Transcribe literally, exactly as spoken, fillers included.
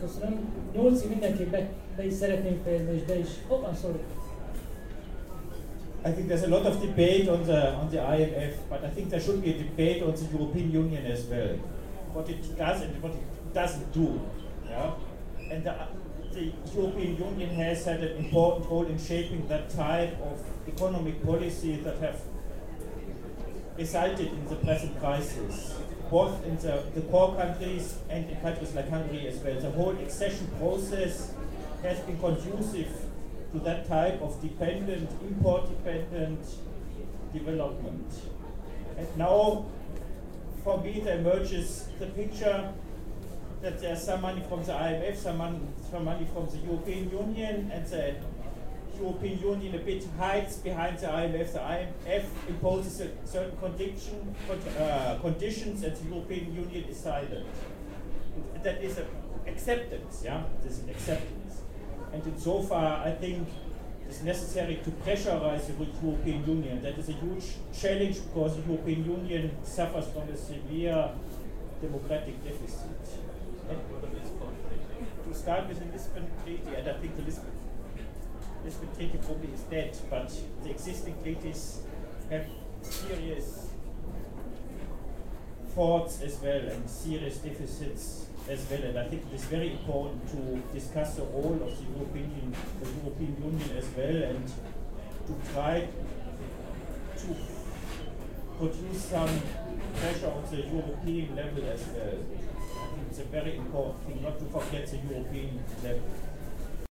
Köszönöm. Nyolcig mindenképp be, be is szeretném fejezni, és be is... Oh, I'm sorry. I think there's a lot of debate on the on the I M F, but I think there should be a debate on the European Union as well. What it does and what it doesn't do. Yeah? And the, the European Union has had an important role in shaping that type of economic policy that have resulted in the present crisis, both in the, the core countries and in countries like Hungary as well. The whole accession process has been conducive to that type of dependent, import-dependent development. And now, for me, there emerges the picture that there's some money from the I M F, some money, some money from the European Union, and the European Union a bit hides behind the I M F. The I M F imposes a certain condition, uh, conditions, and the European Union is silent. That is an acceptance, yeah? This is an acceptance. And in so far, I think it's necessary to pressurize the European Union. That is a huge challenge because the European Union suffers from a severe democratic deficit. And to start with the Lisbon Treaty, and I think the Lisbon Lisbon Treaty probably is dead, but the existing treaties have serious faults as well and serious deficits as well. And I think it is very important to discuss the role of the European, the European Union as well, and to try to produce some pressure on the European level as well. I think it's a very important thing not to forget the European level.